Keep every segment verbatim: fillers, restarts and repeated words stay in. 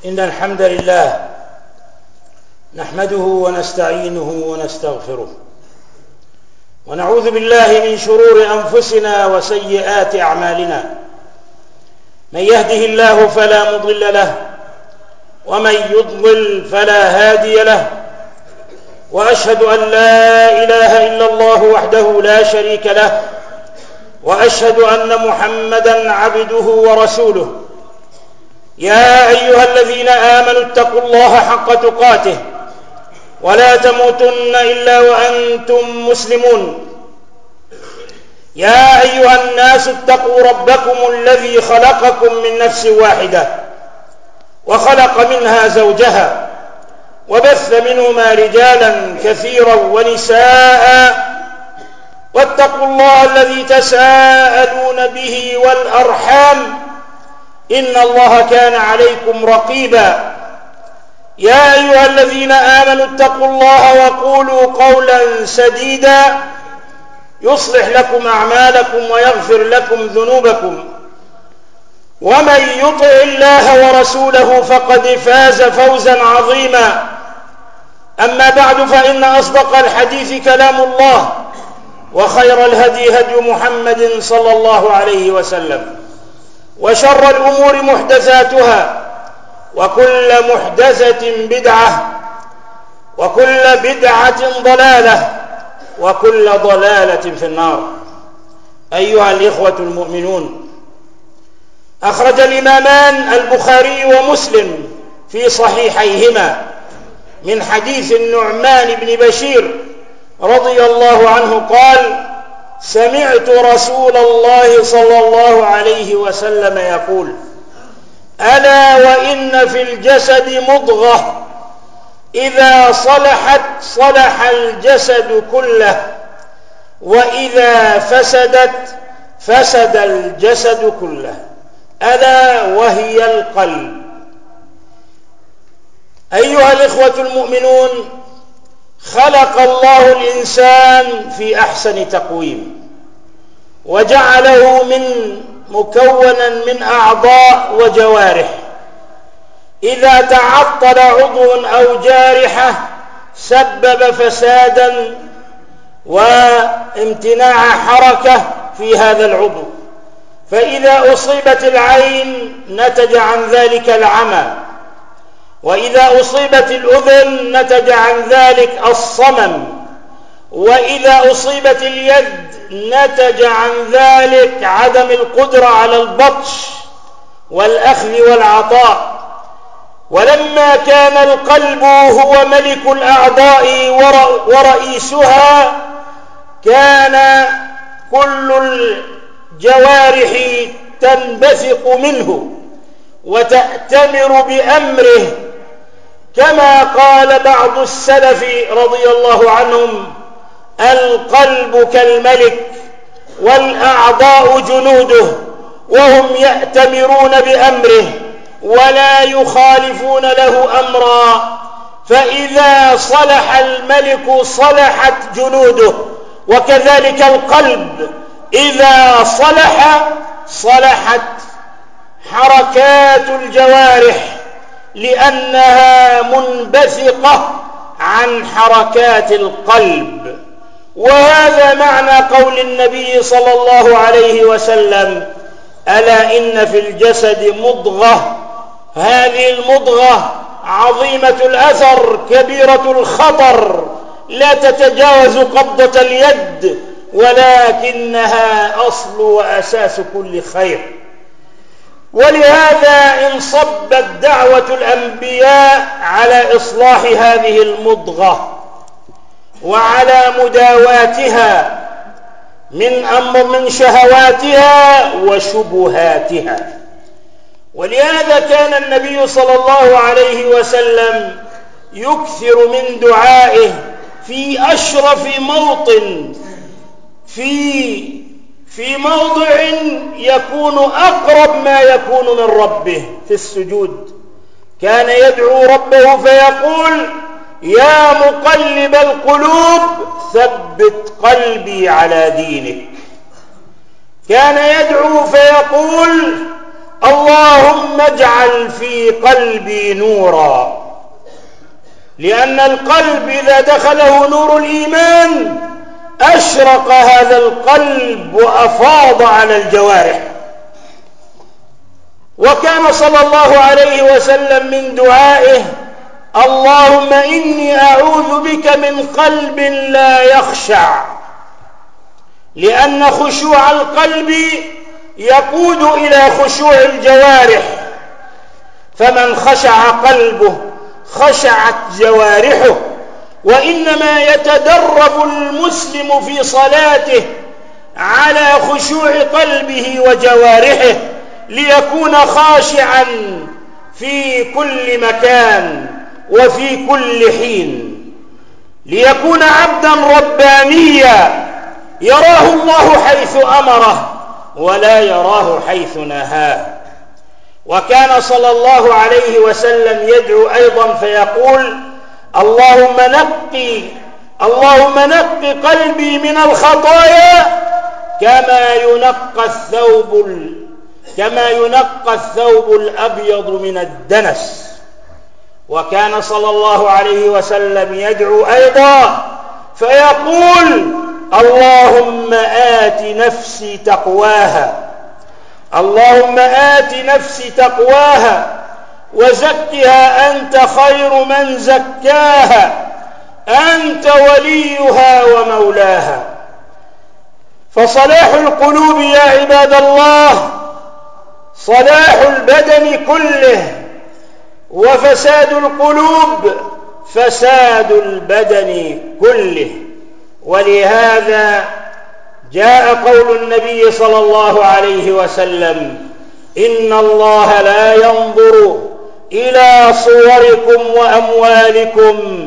إن الحمد لله نحمده ونستعينه ونستغفره ونعوذ بالله من شرور أنفسنا وسيئات أعمالنا. من يهده الله فلا مضل له ومن يضلل فلا هادي له، وأشهد أن لا إله إلا الله وحده لا شريك له، وأشهد أن محمدًا عبده ورسوله. يا أيها الذين آمنوا اتقوا الله حق تقاته ولا تموتن إلا وأنتم مسلمون. يا أيها الناس اتقوا ربكم الذي خلقكم من نفس واحدة وخلق منها زوجها وبث منهما رجالا كثيرا ونساء، واتقوا الله الذي تساءلون به والأرحام إن الله كان عليكم رقيبا. يا أيها الذين آمنوا اتقوا الله وقولوا قولا سديدا يصلح لكم أعمالكم ويغفر لكم ذنوبكم، ومن يطع الله ورسوله فقد فاز فوزا عظيما. أما بعد، فإن أصدق الحديث كلام الله، وخير الهدي هدي محمد صلى الله عليه وسلم، وشر الأمور محدثاتها، وكل محدثة بدعة، وكل بدعة ضلالة، وكل ضلالة في النار. أيها الإخوة المؤمنون، أخرج الإمامان البخاري ومسلم في صحيحيهما من حديث النعمان بن بشير رضي الله عنه قال: سمعت رسول الله صلى الله عليه وسلم يقول: ألا وإن في الجسد مضغة إذا صلحت صلح الجسد كله، وإذا فسدت فسد الجسد كله، ألا وهي القلب. أيها الإخوة المؤمنون، خلق الله الإنسان في أحسن تقويم، وجعله من مكونا من أعضاء وجوارح. إذا تعطل عضو أو جارحة سبب فسادا وامتناع حركة في هذا العضو، فإذا أصيبت العين نتج عن ذلك العمى، وإذا أصيبت الأذن نتج عن ذلك الصمم، وإذا أصيبت اليد نتج عن ذلك عدم القدرة على البطش والأخذ والعطاء. ولما كان القلب هو ملك الأعضاء ورئيسها، كان كل الجوارح تنبثق منه وتأتمر بأمره، كما قال بعض السلف رضي الله عنهم: القلب كالملك والأعضاء جنوده، وهم يأتمرون بأمره ولا يخالفون له أمرا، فإذا صلح الملك صلحت جنوده، وكذلك القلب إذا صلح صلحت حركات الجوارح، لأنها منبثقة عن حركات القلب. وهذا معنى قول النبي صلى الله عليه وسلم: ألا إن في الجسد مضغة. هذه المضغة عظيمة الأثر كبيرة الخطر، لا تتجاوز قبضة اليد، ولكنها أصل وأساس كل خير. ولهذا انصبت دعوة الأنبياء على إصلاح هذه المضغة وعلى مداواتها من أمر من شهواتها وشبهاتها. ولهذا كان النبي صلى الله عليه وسلم يكثر من دعائه في أشرف موطن، في في موضع يكون أقرب ما يكون من ربه، في السجود. كان يدعو ربه فيقول: يا مقلب القلوب ثبت قلبي على دينك. كان يدعو فيقول: اللهم اجعل في قلبي نورا، لأن القلب إذا دخله نور الإيمان أشرق هذا القلب وأفاض على الجوارح. وكان صلى الله عليه وسلم من دعائه: اللهم إني أعوذ بك من قلب لا يخشع، لأن خشوع القلب يقود إلى خشوع الجوارح، فمن خشع قلبه خشعت جوارحه. وإنما يتدرب المسلم في صلاته على خشوع قلبه وجوارحه ليكون خاشعا في كل مكان وفي كل حين، ليكون عبدا ربانيا يراه الله حيث أمره ولا يراه حيث نهاه. وكان صلى الله عليه وسلم يدعو أيضا فيقول: اللهم نقي اللهم نقي قلبي من الخطايا كما ينقى الثوب كما ينقى الثوب الأبيض من الدنس. وكان صلى الله عليه وسلم يدعو أيضا فيقول: اللهم آت نفسي تقواها اللهم آت نفسي تقواها وزكها أنت خير من زكاها أنت وليها ومولاها. فصلاح القلوب يا عباد الله صلاح البدن كله، وفساد القلوب فساد البدن كله. ولهذا جاء قول النبي صلى الله عليه وسلم: إن الله لا ينظر إلى صوركم وأموالكم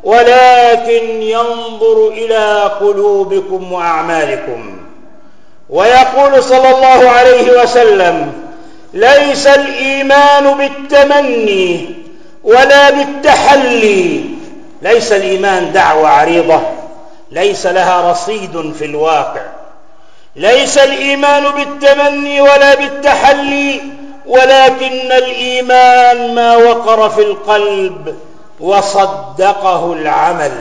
ولكن ينظر إلى قلوبكم وأعمالكم. ويقول صلى الله عليه وسلم: ليس الإيمان بالتمني ولا بالتحلي. ليس الإيمان دعوة عريضة ليس لها رصيد في الواقع. ليس الإيمان بالتمني ولا بالتحلي، ولكن الإيمان ما وقر في القلب وصدقه العمل.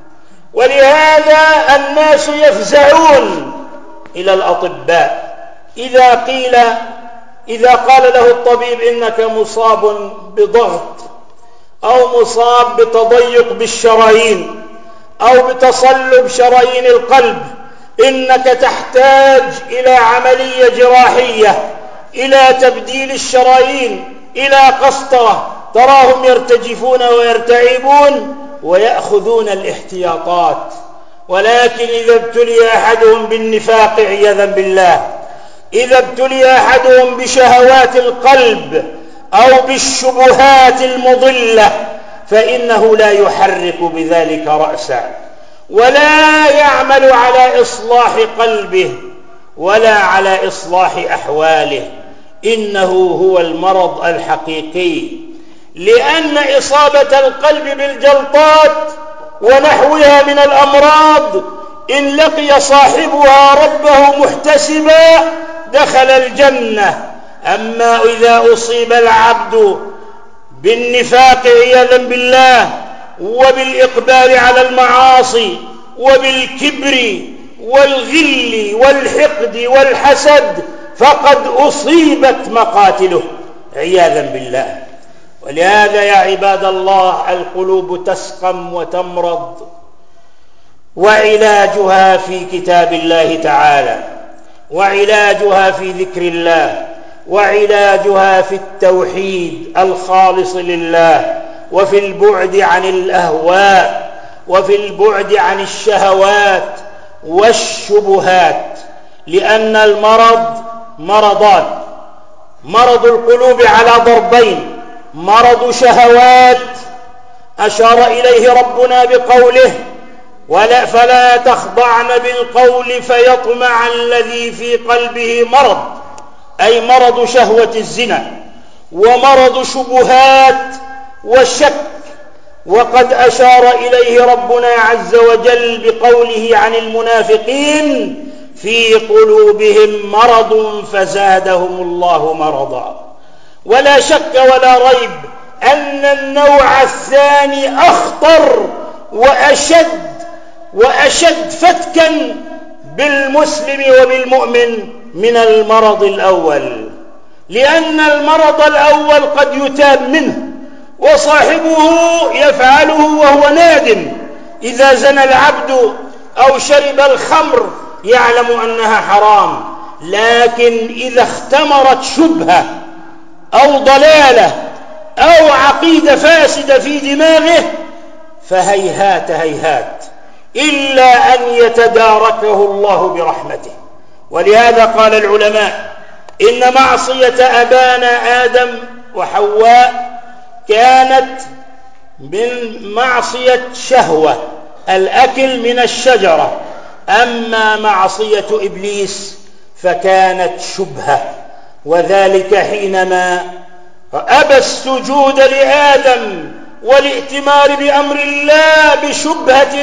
ولهذا الناس يفزعون إلى الأطباء إذا قيل إذا قال له الطبيب: إنك مصاب بضغط أو مصاب بتضيق بالشرايين أو بتصلب شرايين القلب، إنك تحتاج إلى عملية جراحية، إلى تبديل الشرايين، إلى قسطرة. تراهم يرتجفون ويرتعبون ويأخذون الاحتياطات. ولكن إذا ابتلي أحدهم بالنفاق عياذا بالله، إذا ابتلي أحدهم بشهوات القلب أو بالشبهات المضلة، فإنه لا يحرك بذلك رأسا ولا يعمل على إصلاح قلبه ولا على إصلاح أحواله. إنه هو المرض الحقيقي، لأن إصابة القلب بالجلطات ونحوها من الأمراض إن لقي صاحبها ربه محتسبا دخل الجنة. أما إذا أصيب العبد بالنفاق عياذا بالله وبالإقبال على المعاصي وبالكبر والغل والحقد والحسد فقد أصيبت مقاتله عياذا بالله. ولهذا يا عباد الله القلوب تسقم وتمرض، وعلاجها في كتاب الله تعالى، وعلاجها في ذكر الله، وعلاجها في التوحيد الخالص لله، وفي البعد عن الأهواء، وفي البعد عن الشهوات والشبهات. لأن المرض مرضان: مرض القلوب على ضربين: مرض شهوات أشار إليه ربنا بقوله: ولا فلا تخضعن بالقول فيطمع الذي في قلبه مرض، أي مرض شهوة الزنا، ومرض شبهات والشك. وقد أشار إليه ربنا عز وجل بقوله عن المنافقين: في قلوبهم مرض فزادهم الله مرضا. ولا شك ولا ريب أن النوع الثاني أخطر وأشد وأشد فتكا بالمسلم وبالمؤمن من المرض الأول، لأن المرض الأول قد يتاب منه وصاحبه يفعله وهو نادم. إذا زنى العبد أو شرب الخمر يعلم أنها حرام، لكن إذا اختمرت شبهة أو ضلالة أو عقيدة فاسدة في دماغه فهيهات هيهات إلا أن يتداركه الله برحمته. ولهذا قال العلماء إن معصية أبانا آدم وحواء كانت من معصية شهوة الأكل من الشجرة، أما معصية إبليس فكانت شبهة، وذلك حينما أبى السجود لآدم والائتمار بأمر الله بشبهة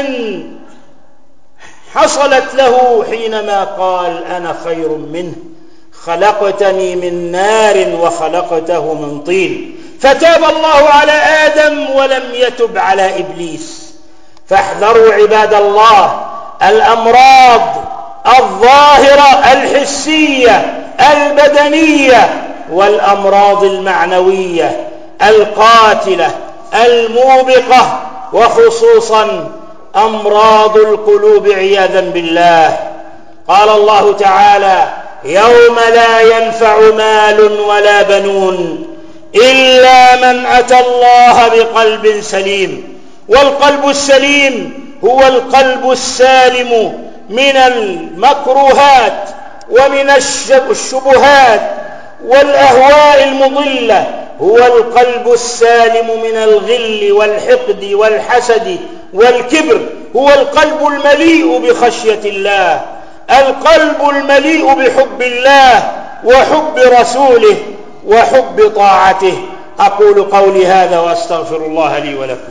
حصلت له حينما قال أنا خير منه خلقتني من نار وخلقته من طين، فتاب الله على آدم ولم يتب على إبليس. فاحذروا عباد الله الأمراض الظاهرة الحسية البدنية والأمراض المعنوية القاتلة الموبقة، وخصوصا أمراض القلوب عياذا بالله. قال الله تعالى يوم لا ينفع مال ولا بنون إلا من أتى الله بقلب سليم. والقلب السليم هو القلب السالم من المكروهات ومن الشبهات والأهواء المضلة، هو القلب السالم من الغل والحقد والحسد والكبر، هو القلب المليء بخشية الله، القلب المليء بحب الله وحب رسوله وحب طاعته. أقول قولي هذا وأستغفر الله لي ولكم.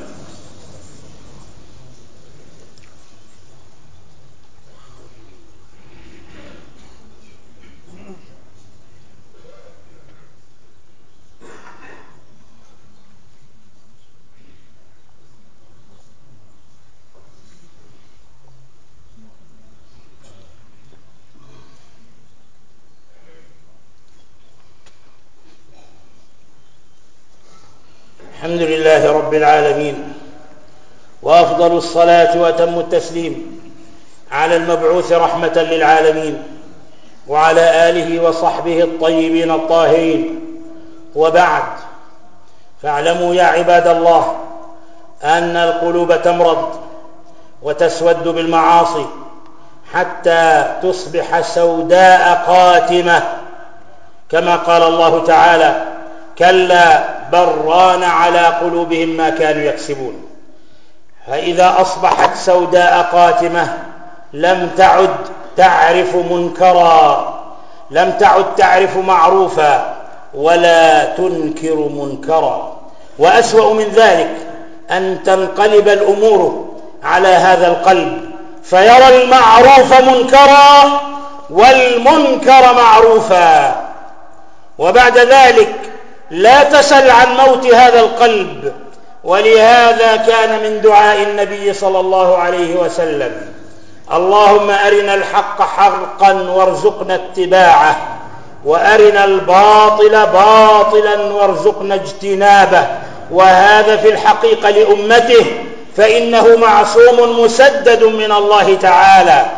الحمد لله رب العالمين، وأفضل الصلاة وأتم التسليم على المبعوث رحمة للعالمين وعلى آله وصحبه الطيبين الطاهرين. وبعد، فاعلموا يا عباد الله أن القلوب تمرض وتسود بالمعاصي حتى تصبح سوداء قاتمة، كما قال الله تعالى كلا بل ران على قلوبهم ما كانوا يكسبون. فإذا أصبحت سوداء قاتمة لم تعد تعرف منكرا، لم تعد تعرف معروفا، ولا تنكر منكرا. وأسوأ من ذلك أن تنقلب الأمور على هذا القلب فيرى المعروف منكرا والمنكر معروفا، وبعد ذلك لا تسل عن موت هذا القلب. ولهذا كان من دعاء النبي صلى الله عليه وسلم اللهم أرنا الحق حقا وارزقنا اتباعه، وأرنا الباطل باطلا وارزقنا اجتنابه. وهذا في الحقيقة لأمته، فإنه معصوم مسدد من الله تعالى،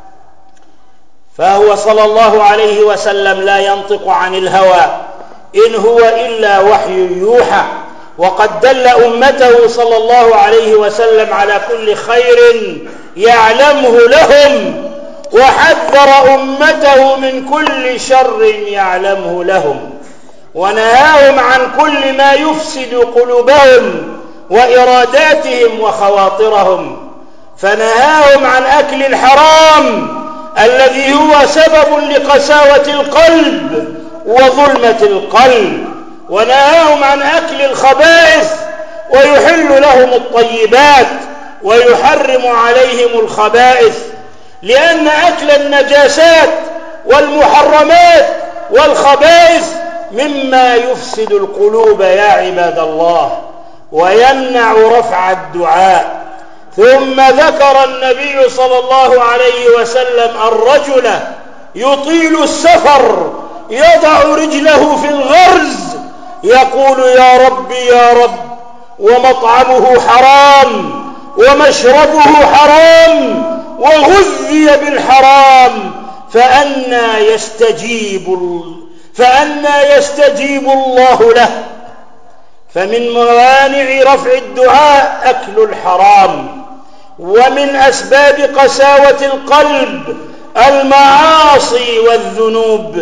فهو صلى الله عليه وسلم لا ينطق عن الهوى إن هو إلا وحي يوحى. وقد دل أمته صلى الله عليه وسلم على كل خير يعلمه لهم، وحذر أمته من كل شر يعلمه لهم، ونهاهم عن كل ما يفسد قلوبهم وإراداتهم وخواطرهم. فنهاهم عن أكل الحرام الذي هو سبب لقساوة القلب وظلمة القلب، ونهاهم عن أكل الخبائث ويحل لهم الطيبات ويحرم عليهم الخبائث، لأن أكل النجاسات والمحرمات والخبائث مما يفسد القلوب يا عباد الله ويمنع رفع الدعاء. ثم ذكر النبي صلى الله عليه وسلم الرجل يطيل السفر يضع رجله في الغرز يقول يا رب يا رب ومطعمه حرام ومشربه حرام وغذي بالحرام فأنى يستجيب فأنى يستجيب الله له. فمن موانع رفع الدعاء أكل الحرام، ومن أسباب قساوة القلب المعاصي والذنوب،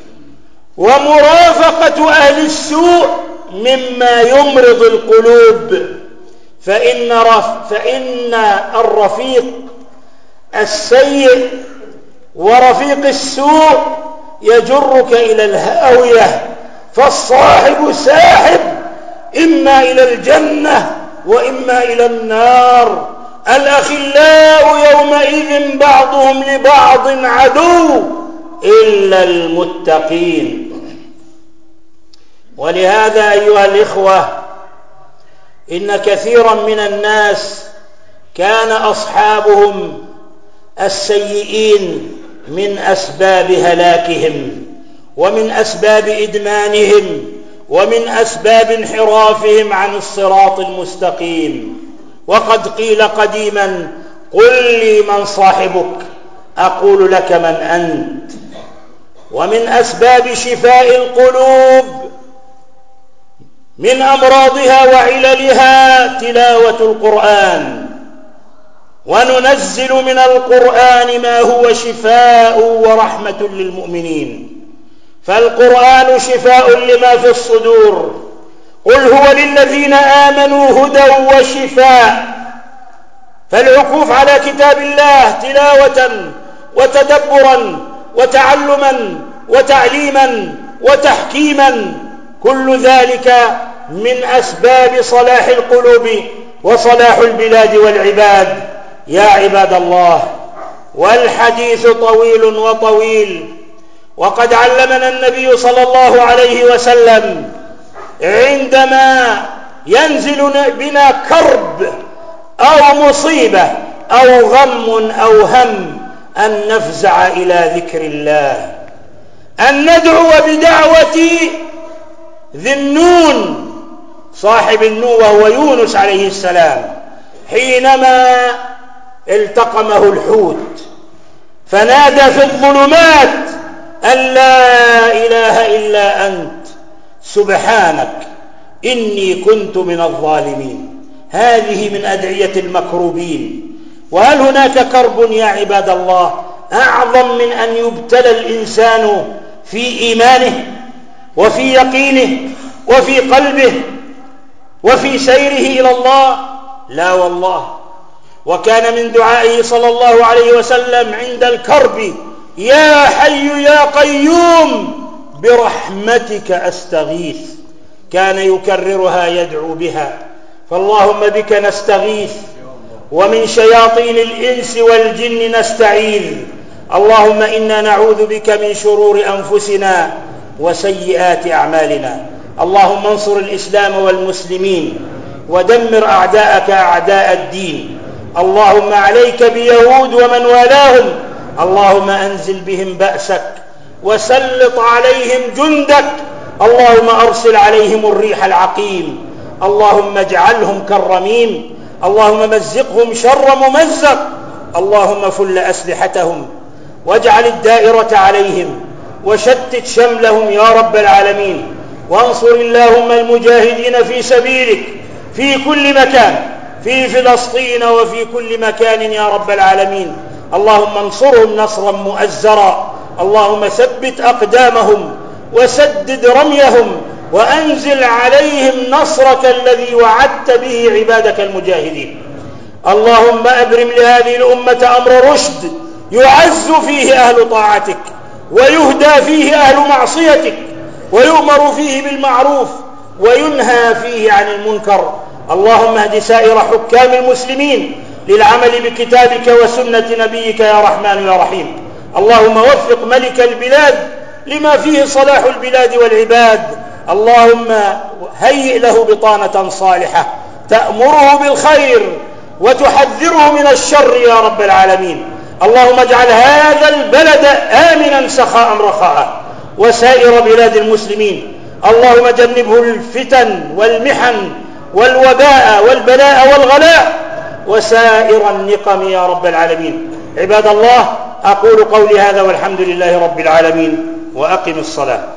ومرافقة أهل السوء مما يمرض القلوب. فإن, رف فإن الرفيق السيء ورفيق السوء يجرك إلى الهاوية، فالصاحب ساحب إما إلى الجنة وإما إلى النار. الأخلاء يومئذ بعضهم لبعض عدو إلا المتقين. ولهذا أيها الإخوة إن كثيرا من الناس كان أصحابهم السيئين من أسباب هلاكهم ومن أسباب إدمانهم ومن أسباب انحرافهم عن الصراط المستقيم. وقد قيل قديما قل لي من صاحبك أقول لك من أنت. ومن أسباب شفاء القلوب من أمراضها وعللها تلاوة القرآن، وننزل من القرآن ما هو شفاء ورحمة للمؤمنين. فالقرآن شفاء لما في الصدور، قل هو للذين آمنوا هدى وشفاء. فالعكوف على كتاب الله تلاوة وتدبرا وتعلما وتعليما وتحكيما كل ذلك من أسباب صلاح القلوب وصلاح البلاد والعباد يا عباد الله. والحديث طويل وطويل، وقد علمنا النبي صلى الله عليه وسلم عندما ينزل بنا كرب أو مصيبة أو غم أو هم أن نفزع إلى ذكر الله، أن ندعو بدعوة ذي النون صاحب النون وهو يونس عليه السلام حينما التقمه الحوت فنادى في الظلمات أن لا إله إلا أنت سبحانك إني كنت من الظالمين. هذه من أدعية المكروبين. وهل هناك كرب يا عباد الله أعظم من أن يبتلى الإنسان في إيمانه وفي يقينه وفي قلبه وفي سيره إلى الله؟ لا والله. وكان من دعائه صلى الله عليه وسلم عند الكرب يا حي يا قيوم برحمتك أستغيث. كان يكررها يدعو بها. فاللهم بك نستغيث ومن شياطين الإنس والجن نستعيذ. اللهم إنا نعوذ بك من شرور أنفسنا وسيئات أعمالنا. اللهم انصر الإسلام والمسلمين ودمر أعداءك أعداء الدين. اللهم عليك بيهود ومن والاهم. اللهم أنزل بهم بأسك وسلط عليهم جندك. اللهم أرسل عليهم الريح العقيم. اللهم اجعلهم كالرميم. اللهم مزقهم شر ممزق. اللهم فل أسلحتهم واجعل الدائرة عليهم وشتت شملهم يا رب العالمين. وانصر اللهم المجاهدين في سبيلك في كل مكان، في فلسطين وفي كل مكان يا رب العالمين. اللهم انصرهم نصرا مؤزرا. اللهم ثبت أقدامهم وسدد رميهم وأنزل عليهم نصرك الذي وعدت به عبادك المجاهدين. اللهم أبرم لهذه الأمة أمر رشد يعز فيه أهل طاعتك ويهدى فيه أهل معصيتك ويؤمر فيه بالمعروف وينهى فيه عن المنكر. اللهم اهد سائر حكام المسلمين للعمل بكتابك وسنة نبيك يا رحمن يا رحيم. اللهم وفق ملك البلاد لما فيه صلاح البلاد والعباد. اللهم هيئ له بطانة صالحة تأمره بالخير وتحذره من الشر يا رب العالمين. اللهم اجعل هذا البلد آمنا سخاء رخاء وسائر بلاد المسلمين. اللهم جنبه الفتن والمحن والوباء والبلاء والغلاء وسائر النقم يا رب العالمين. عباد الله، أقول قولي هذا والحمد لله رب العالمين، وأقم الصلاة.